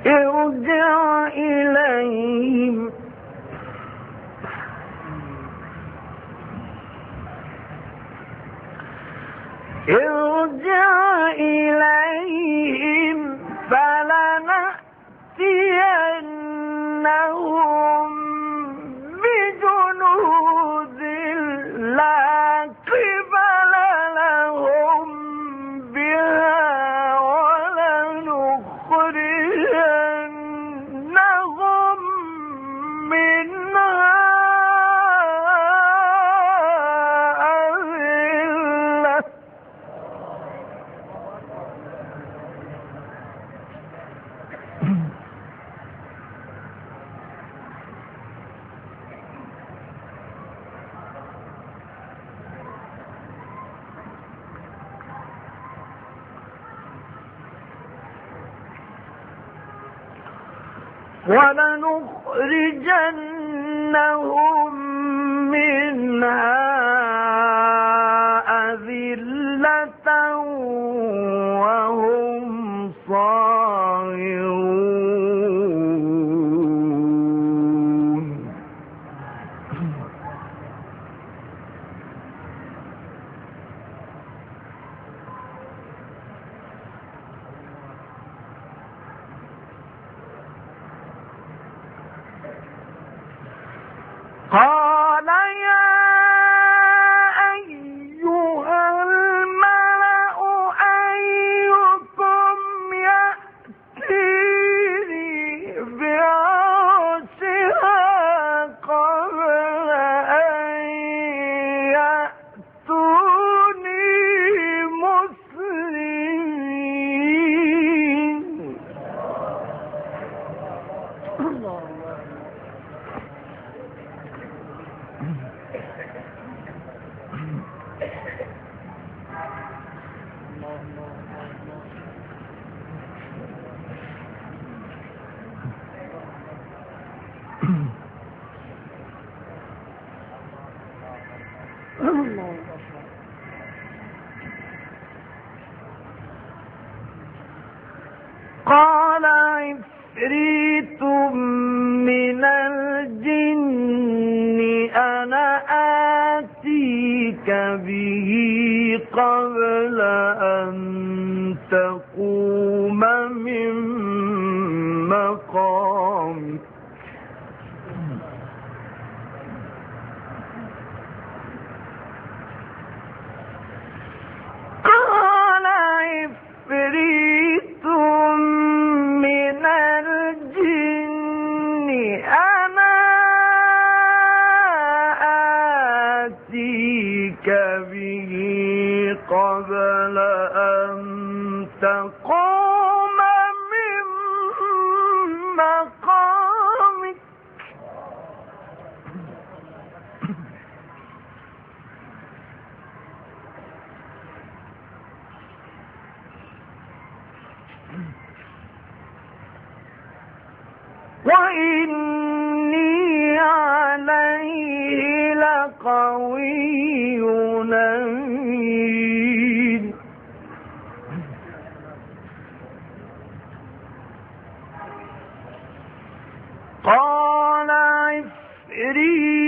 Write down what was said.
ارجع إليهم فلنأتينهم بجنود لا قبل لهم بها ولنخرجنهم منها أذلة ولنخرجنهم منها أذلة وهم صاغرون قال يا أيها الملأ أيكم يأتيني بعرشها قبل أن يأتوني مسلمين قال عفريت من الجن أنا آتيك به قبل أن تقوم من مقامك قال عفريت من الجن أنا آتيك به قبل أن تقوم من مقامك وإني عليه لقوي أمين قال عفريت